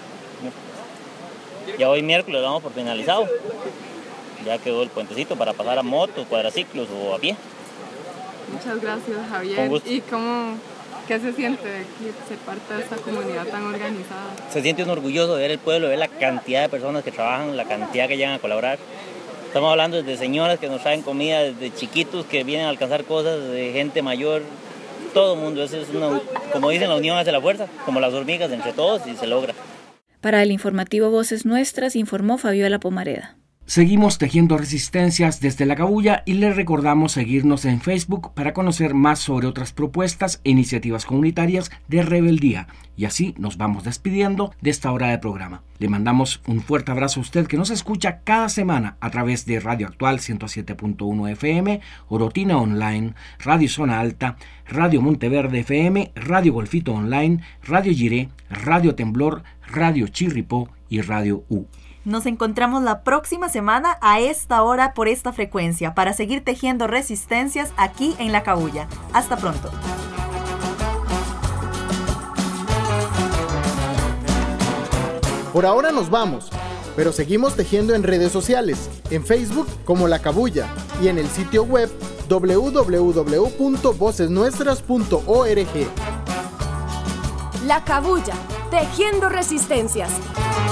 miércoles lo damos por finalizado. Ya quedó el puentecito para pasar a motos, cuadraciclos o a pie. Muchas gracias, Javier. Con gusto. ¿Y qué se siente de ser parte de esta comunidad tan organizada? Se siente uno orgulloso de ver el pueblo, de ver la cantidad de personas que trabajan, la cantidad que llegan a colaborar. Estamos hablando de señoras que nos traen comida, desde chiquitos que vienen a alcanzar cosas, de gente mayor, todo el mundo. Eso es como dicen, la unión hace la fuerza, como las hormigas, entre todos, y se logra. Para el informativo Voces Nuestras, informó Fabiola Pomareda. Seguimos tejiendo resistencias desde La Cabulla y les recordamos seguirnos en Facebook para conocer más sobre otras propuestas e iniciativas comunitarias de rebeldía. Y así nos vamos despidiendo de esta hora de programa. Le mandamos un fuerte abrazo a usted que nos escucha cada semana a través de Radio Actual 107.1 FM, Orotina Online, Radio Zona Alta, Radio Monteverde FM, Radio Golfito Online, Radio Giré, Radio Temblor, Radio Chirripó y Radio U. Nos encontramos la próxima semana a esta hora por esta frecuencia para seguir tejiendo resistencias aquí en La Cabulla. Hasta pronto. Por ahora nos vamos, pero seguimos tejiendo en redes sociales, en Facebook como La Cabulla y en el sitio web www.vocesnuestras.org. La Cabulla, tejiendo resistencias.